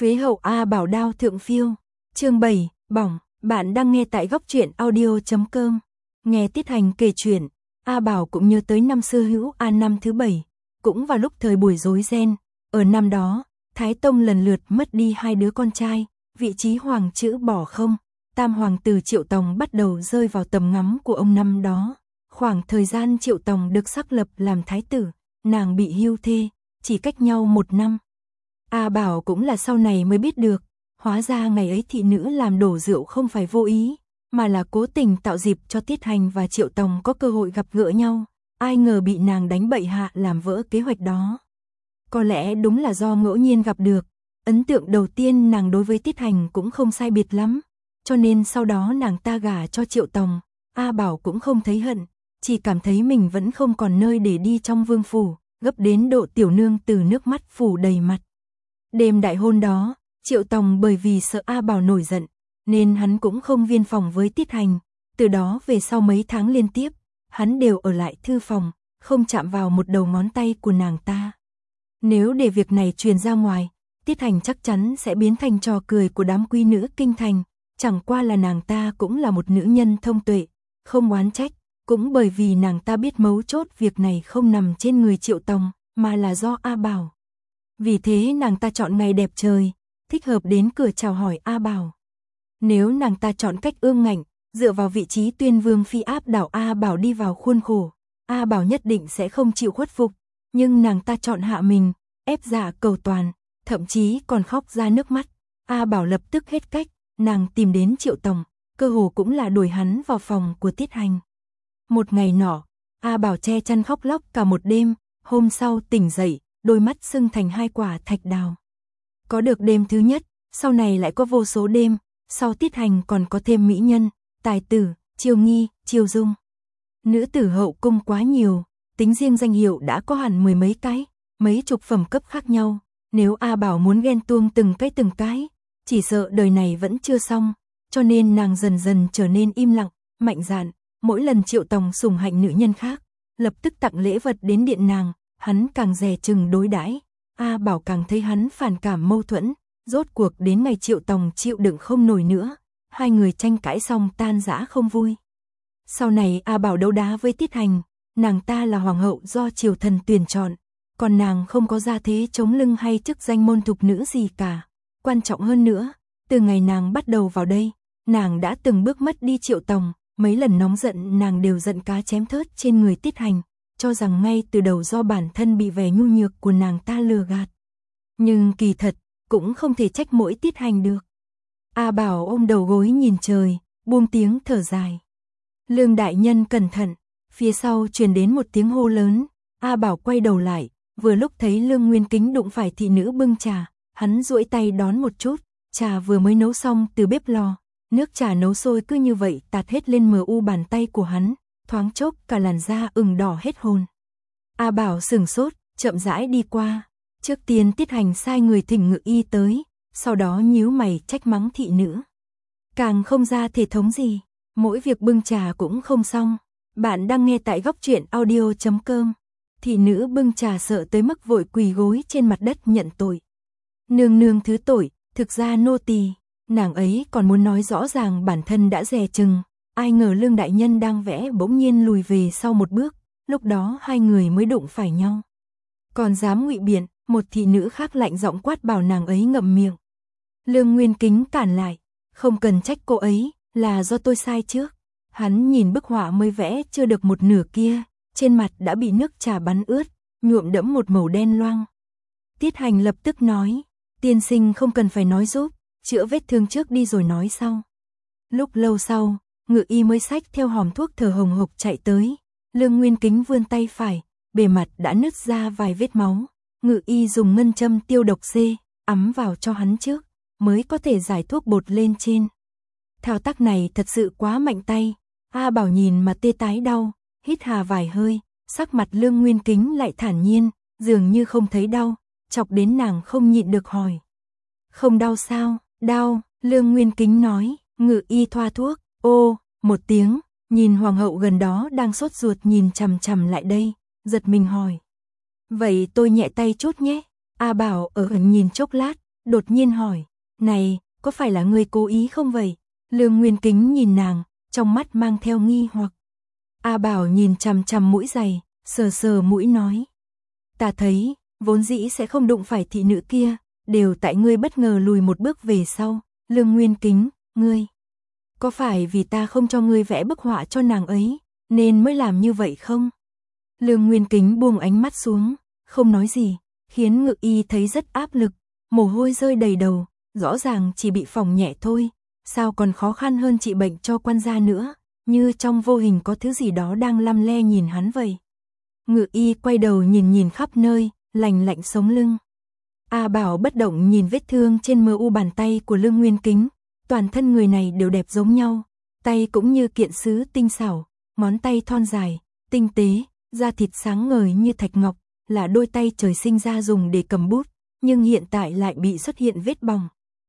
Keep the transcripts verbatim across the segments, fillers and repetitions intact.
Phế hậu A Bảo đao thượng phiêu. Chương bảy, bỏng, bạn đang nghe tại góc truyện audio chấm com. Nghe Tiết Hành kể chuyện, A Bảo cũng nhớ tới năm xưa hữu A năm thứ bảy, cũng vào lúc thời buổi rối ren, ở năm đó, Thái Tông lần lượt mất đi hai đứa con trai, vị trí hoàng chữ bỏ không, tam hoàng tử Triệu Tòng bắt đầu rơi vào tầm ngắm của ông năm đó. Khoảng thời gian Triệu Tòng được xác lập làm thái tử, nàng bị hưu thê, chỉ cách nhau một năm. A Bảo cũng là sau này mới biết được, hóa ra ngày ấy thị nữ làm đổ rượu không phải vô ý, mà là cố tình tạo dịp cho Tiết Hành và Triệu Tòng có cơ hội gặp gỡ nhau, ai ngờ bị nàng đánh bậy hạ làm vỡ kế hoạch đó. Có lẽ đúng là do ngẫu nhiên gặp được, ấn tượng đầu tiên nàng đối với Tiết Hành cũng không sai biệt lắm, cho nên sau đó nàng ta gả cho Triệu Tòng, A Bảo cũng không thấy hận, chỉ cảm thấy mình vẫn không còn nơi để đi trong vương phủ, gấp đến độ tiểu nương từ nước mắt phủ đầy mặt. Đêm đại hôn đó, Triệu Tòng bởi vì sợ A Bảo nổi giận, nên hắn cũng không viên phòng với Tiết Hành, từ đó về sau mấy tháng liên tiếp, hắn đều ở lại thư phòng, không chạm vào một đầu ngón tay của nàng ta. Nếu để việc này truyền ra ngoài, Tiết Hành chắc chắn sẽ biến thành trò cười của đám quý nữ kinh thành, chẳng qua là nàng ta cũng là một nữ nhân thông tuệ, không oán trách, cũng bởi vì nàng ta biết mấu chốt việc này không nằm trên người Triệu Tòng, mà là do A Bảo. Vì thế nàng ta chọn ngày đẹp trời, thích hợp đến cửa chào hỏi A Bảo. Nếu nàng ta chọn cách ương ngạnh, dựa vào vị trí tuyên vương phi áp đảo A Bảo đi vào khuôn khổ, A Bảo nhất định sẽ không chịu khuất phục, nhưng nàng ta chọn hạ mình, ép dạ cầu toàn, thậm chí còn khóc ra nước mắt. A Bảo lập tức hết cách, nàng tìm đến Triệu Tòng, cơ hồ cũng là đuổi hắn vào phòng của Tiết Hành. Một ngày nọ, A Bảo che chăn khóc lóc cả một đêm, hôm sau tỉnh dậy, đôi mắt sưng thành hai quả thạch đào. Có được đêm thứ nhất, sau này lại có vô số đêm, sau Tiết Hành còn có thêm mỹ nhân, tài tử, Chiêu Nghi, Chiêu Dung. Nữ tử hậu cung quá nhiều, tính riêng danh hiệu đã có hẳn mười mấy cái, mấy chục phẩm cấp khác nhau, nếu A Bảo muốn ghen tuông từng cái từng cái, chỉ sợ đời này vẫn chưa xong, cho nên nàng dần dần trở nên im lặng, mạnh dạn, mỗi lần Triệu Tòng sủng hạnh nữ nhân khác, lập tức tặng lễ vật đến điện nàng, hắn càng dè chừng đối đãi, A Bảo càng thấy hắn phản cảm mâu thuẫn, rốt cuộc đến ngày Triệu Tòng chịu đựng không nổi nữa, hai người tranh cãi xong tan rã không vui. Sau này A Bảo đấu đá với Tiết Hành, nàng ta là hoàng hậu do triều thần tuyển chọn, còn nàng không có gia thế chống lưng hay chức danh môn thục nữ gì cả. Quan trọng hơn nữa, từ ngày nàng bắt đầu vào đây, nàng đã từng bước mất đi Triệu Tòng, mấy lần nóng giận nàng đều giận cá chém thớt trên người Tiết Hành, cho rằng ngay từ đầu do bản thân bị vẻ nhu nhược của nàng ta lừa gạt. Nhưng kỳ thật, cũng không thể trách mỗi Tiết Hành được. A Bảo ôm đầu gối nhìn trời, buông tiếng thở dài. Lương đại nhân cẩn thận, phía sau truyền đến một tiếng hô lớn, A Bảo quay đầu lại, vừa lúc thấy Lương Nguyên Kính đụng phải thị nữ bưng trà, hắn duỗi tay đón một chút, trà vừa mới nấu xong từ bếp lò, nước trà nấu sôi cứ như vậy tạt hết lên mờ u bàn tay của hắn, thoáng chốc cả làn da ửng đỏ hết hồn. A Bảo sửng sốt, chậm rãi đi qua, trước tiên Tiết Hành sai người thỉnh ngự y tới, sau đó nhíu mày trách mắng thị nữ. Càng không ra thể thống gì, mỗi việc bưng trà cũng không xong. Bạn đang nghe tại góc truyện audio chấm com. Thị nữ bưng trà sợ tới mức vội quỳ gối trên mặt đất nhận tội. Nương nương thứ tội, thực ra nô tỳ, nàng ấy còn muốn nói rõ ràng bản thân đã dè chừng, ai ngờ Lương đại nhân đang vẽ bỗng nhiên lùi về sau một bước, lúc đó hai người mới đụng phải nhau. Còn dám ngụy biện, một thị nữ khác lạnh giọng quát bảo nàng ấy ngậm miệng. Lương Nguyên Kính cản lại, không cần trách cô ấy, là do tôi sai trước. Hắn nhìn bức họa mới vẽ chưa được một nửa kia, trên mặt đã bị nước trà bắn ướt, nhuộm đẫm một màu đen loang. Tiết Hành lập tức nói, tiên sinh không cần phải nói giúp, chữa vết thương trước đi rồi nói sau. Lúc lâu sau, ngự y mới xách theo hòm thuốc thở hồng hộc chạy tới, Lương Nguyên Kính vươn tay phải, bề mặt đã nứt ra vài vết máu, ngự y dùng ngân châm tiêu độc C, ấm vào cho hắn trước, mới có thể giải thuốc bột lên trên. Thao tác này thật sự quá mạnh tay, A Bảo nhìn mà tê tái đau, hít hà vài hơi, sắc mặt Lương Nguyên Kính lại thản nhiên, dường như không thấy đau, chọc đến nàng không nhịn được hỏi. Không đau sao? Đau, Lương Nguyên Kính nói, ngự y thoa thuốc, ô, một tiếng, nhìn hoàng hậu gần đó đang sốt ruột nhìn chằm chằm lại đây, giật mình hỏi. Vậy tôi nhẹ tay chút nhé, A Bảo ở gần nhìn chốc lát, đột nhiên hỏi, này, có phải là ngươi cố ý không vậy? Lương Nguyên Kính nhìn nàng, trong mắt mang theo nghi hoặc. A Bảo nhìn chằm chằm mũi giày, sờ sờ mũi nói. Ta thấy, vốn dĩ sẽ không đụng phải thị nữ kia, đều tại ngươi bất ngờ lùi một bước về sau. Lương Nguyên Kính, ngươi, có phải vì ta không cho ngươi vẽ bức họa cho nàng ấy, nên mới làm như vậy không? Lương Nguyên Kính buông ánh mắt xuống, không nói gì, khiến Ngự Y thấy rất áp lực, mồ hôi rơi đầy đầu, rõ ràng chỉ bị phỏng nhẹ thôi, sao còn khó khăn hơn trị bệnh cho quan gia nữa, như trong vô hình có thứ gì đó đang lăm le nhìn hắn vậy. Ngự Y quay đầu nhìn nhìn khắp nơi, lành lạnh sống lưng. A Bảo bất động nhìn vết thương trên mờ u bàn tay của Lương Nguyên Kính, toàn thân người này đều đẹp giống nhau, tay cũng như kiện sứ tinh xảo, ngón tay thon dài, tinh tế, da thịt sáng ngời như thạch ngọc, là đôi tay trời sinh ra dùng để cầm bút, nhưng hiện tại lại bị xuất hiện vết bỏng.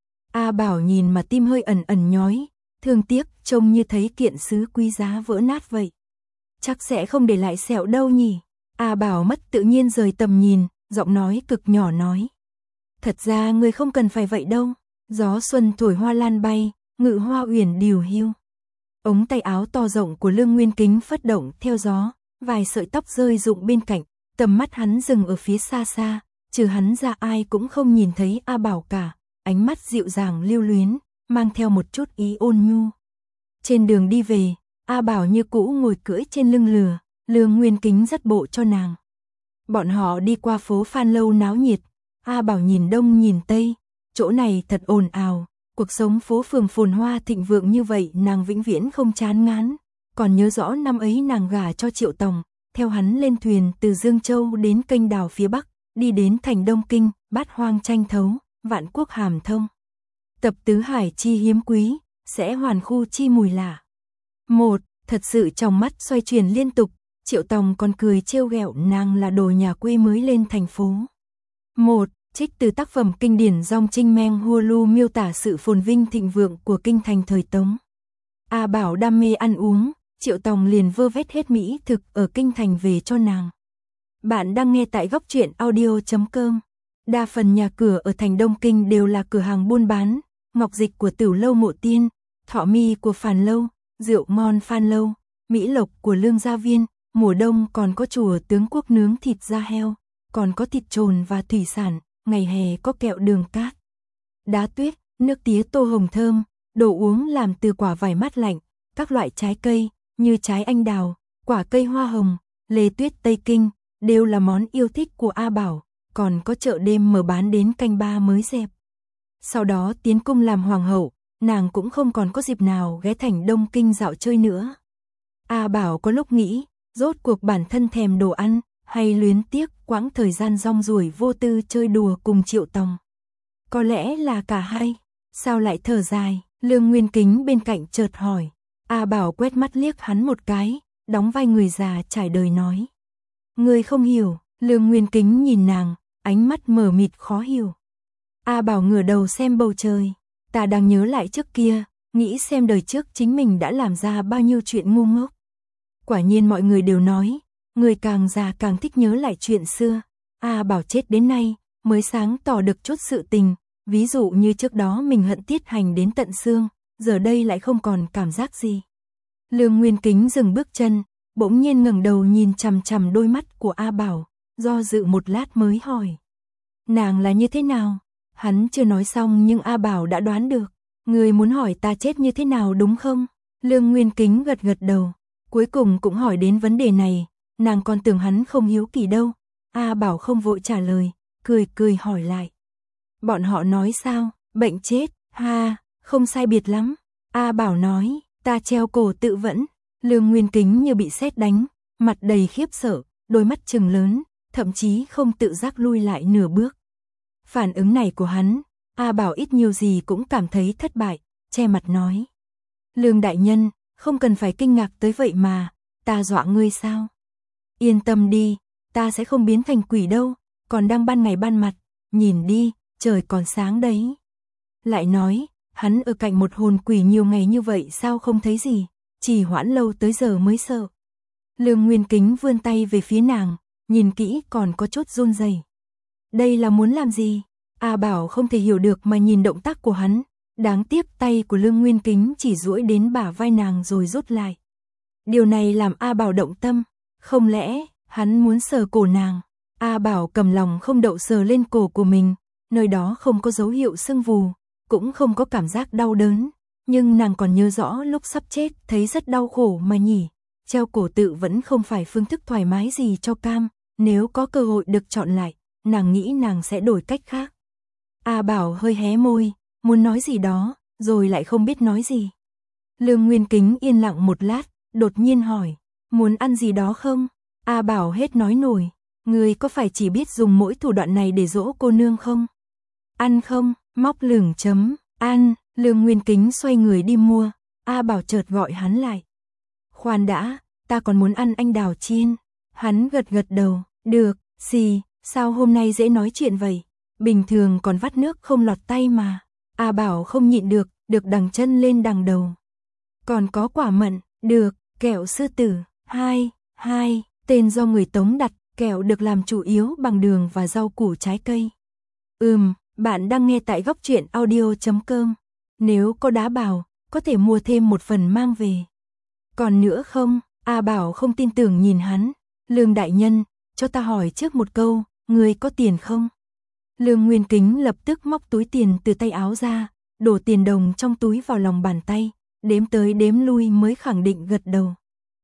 A Bảo nhìn mà tim hơi ẩn ẩn nhói, thương tiếc, trông như thấy kiện sứ quý giá vỡ nát vậy. Chắc sẽ không để lại sẹo đâu nhỉ? A Bảo mất tự nhiên rời tầm nhìn, giọng nói cực nhỏ nói. Thật ra người không cần phải vậy đâu. Gió xuân thổi hoa lan bay, ngự hoa uyển điều hiu. Ống tay áo to rộng của Lương Nguyên Kính phất động theo gió, vài sợi tóc rơi rụng bên cạnh, tầm mắt hắn dừng ở phía xa xa, trừ hắn ra ai cũng không nhìn thấy A Bảo cả, ánh mắt dịu dàng lưu luyến, mang theo một chút ý ôn nhu. Trên đường đi về, A Bảo như cũ ngồi cưỡi trên lưng lừa, Lương Nguyên Kính dắt bộ cho nàng. Bọn họ đi qua phố Phan Lâu náo nhiệt, A Bảo nhìn đông nhìn tây, chỗ này thật ồn ào, cuộc sống phố phường phồn hoa thịnh vượng như vậy nàng vĩnh viễn không chán ngán. Còn nhớ rõ năm ấy nàng gả cho Triệu Tòng, theo hắn lên thuyền từ Dương Châu đến kênh đào phía Bắc, đi đến thành Đông Kinh, bát hoang tranh thấu, vạn quốc hàm thông. Tập tứ hải chi hiếm quý, sẽ hoàn khu chi mùi lạ. Một, thật sự trong mắt xoay chuyển liên tục, Triệu Tòng còn cười trêu ghẹo nàng là đồ nhà quê mới lên thành phố. Một, trích từ tác phẩm kinh điển Dòng Trinh Meng Hua Lu miêu tả sự phồn vinh thịnh vượng của kinh thành thời Tống. A Bảo đam mê ăn uống, Triệu Tòng liền vơ vét hết mỹ thực ở kinh thành về cho nàng. Bạn đang nghe tại góc truyện audio chấm com. Đa phần nhà cửa ở thành Đông Kinh đều là cửa hàng buôn bán, ngọc dịch của Tửu Lâu Mộ Tiên, thọ mi của Phàn Lâu, rượu ngon Phan Lâu, mỹ lộc của Lương Gia Viên, mùa đông còn có chùa Tướng Quốc nướng thịt da heo, còn có thịt trồn và thủy sản, ngày hè có kẹo đường cát, đá tuyết, nước tía tô hồng thơm, đồ uống làm từ quả vải mát lạnh, các loại trái cây như trái anh đào, quả cây hoa hồng, lê tuyết Tây Kinh, đều là món yêu thích của A Bảo, còn có chợ đêm mở bán đến canh ba mới dẹp. Sau đó tiến cung làm hoàng hậu, nàng cũng không còn có dịp nào ghé thành Đông Kinh dạo chơi nữa. A Bảo có lúc nghĩ, rốt cuộc bản thân thèm đồ ăn, hay luyến tiếc quãng thời gian rong ruổi vô tư chơi đùa cùng Triệu Tòng. Có lẽ là cả hai, sao lại thở dài, Lương Nguyên Kính bên cạnh chợt hỏi. A Bảo quét mắt liếc hắn một cái, đóng vai người già trải đời nói. Ngươi không hiểu, Lương Nguyên Kính nhìn nàng, ánh mắt mờ mịt khó hiểu. A Bảo ngửa đầu xem bầu trời, ta đang nhớ lại trước kia, nghĩ xem đời trước chính mình đã làm ra bao nhiêu chuyện ngu ngốc. Quả nhiên mọi người đều nói, người càng già càng thích nhớ lại chuyện xưa. A Bảo chết đến nay, mới sáng tỏ được chút sự tình, ví dụ như trước đó mình hận Tiết Hành đến tận xương, giờ đây lại không còn cảm giác gì. Lương Nguyên Kính dừng bước chân, bỗng nhiên ngẩng đầu nhìn chằm chằm đôi mắt của A Bảo, do dự một lát mới hỏi. Nàng là như thế nào? Hắn chưa nói xong nhưng A Bảo đã đoán được. Người muốn hỏi ta chết như thế nào đúng không? Lương Nguyên Kính gật gật đầu, cuối cùng cũng hỏi đến vấn đề này, nàng còn tưởng hắn không hiếu kỳ đâu. A Bảo không vội trả lời, cười cười hỏi lại. Bọn họ nói sao? Bệnh chết? Ha, không sai biệt lắm. A Bảo nói, ta treo cổ tự vẫn. Lương Nguyên Kính như bị sét đánh, mặt đầy khiếp sợ, đôi mắt trừng lớn, thậm chí không tự giác lui lại nửa bước. Phản ứng này của hắn, A Bảo ít nhiều gì cũng cảm thấy thất bại, che mặt nói. Lương đại nhân, không cần phải kinh ngạc tới vậy mà, ta dọa ngươi sao? Yên tâm đi, ta sẽ không biến thành quỷ đâu, còn đang ban ngày ban mặt, nhìn đi, trời còn sáng đấy. Lại nói, hắn ở cạnh một hồn quỷ nhiều ngày như vậy sao không thấy gì, chỉ hoãn lâu tới giờ mới sợ. Lương Nguyên Kính vươn tay về phía nàng, nhìn kỹ còn có chút run rẩy. Đây là muốn làm gì? A Bảo không thể hiểu được mà nhìn động tác của hắn, đáng tiếc tay của Lương Nguyên Kính chỉ duỗi đến bả vai nàng rồi rút lại. Điều này làm A Bảo động tâm, không lẽ hắn muốn sờ cổ nàng? A Bảo cầm lòng không đậu sờ lên cổ của mình, nơi đó không có dấu hiệu sưng vù, cũng không có cảm giác đau đớn, nhưng nàng còn nhớ rõ lúc sắp chết thấy rất đau khổ mà nhỉ. Treo cổ tự vẫn không phải phương thức thoải mái gì cho cam, nếu có cơ hội được chọn lại, nàng nghĩ nàng sẽ đổi cách khác. A Bảo hơi hé môi, muốn nói gì đó, rồi lại không biết nói gì. Lương Nguyên Kính yên lặng một lát, đột nhiên hỏi, muốn ăn gì đó không? A Bảo hết nói nổi, người có phải chỉ biết dùng mỗi thủ đoạn này để dỗ cô nương không? Ăn không? Móc lửng chấm, ăn. Lương Nguyên Kính xoay người đi mua, A Bảo chợt gọi hắn lại. Khoan đã, ta còn muốn ăn anh đào chiên. Hắn gật gật đầu, được, xì, sao hôm nay dễ nói chuyện vậy? Bình thường còn vắt nước không lọt tay mà. A Bảo không nhịn được, được đằng chân lên đằng đầu. Còn có quả mận, được, kẹo sư tử, hai, hai, tên do người Tống đặt, kẹo được làm chủ yếu bằng đường và rau củ trái cây. Ừm, bạn đang nghe tại góc truyện audio chấm com. Nếu có đá bào, có thể mua thêm một phần mang về. Còn nữa không? A Bảo không tin tưởng nhìn hắn. Lương đại nhân, cho ta hỏi trước một câu, người có tiền không? Lương Nguyên Kính lập tức móc túi tiền từ tay áo ra, đổ tiền đồng trong túi vào lòng bàn tay, đếm tới đếm lui mới khẳng định gật đầu.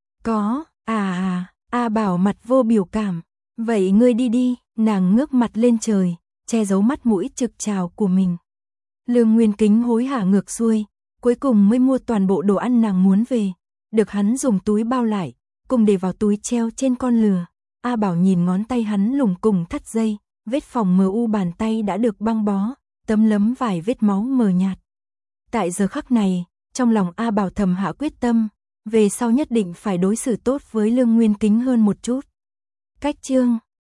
Có, à à, A Bảo mặt vô biểu cảm. Vậy ngươi đi đi, nàng ngước mặt lên trời, che giấu mắt mũi trực trào của mình. Lương Nguyên Kính hối hả ngược xuôi, cuối cùng mới mua toàn bộ đồ ăn nàng muốn về, được hắn dùng túi bao lại, cùng để vào túi treo trên con lừa. A Bảo nhìn ngón tay hắn lủng củng thắt dây, vết phòng mờ u bàn tay đã được băng bó, tấm lấm vài vết máu mờ nhạt. Tại giờ khắc này, trong lòng A Bảo thầm hạ quyết tâm, về sau nhất định phải đối xử tốt với Lương Nguyên Kính hơn một chút. Cách chương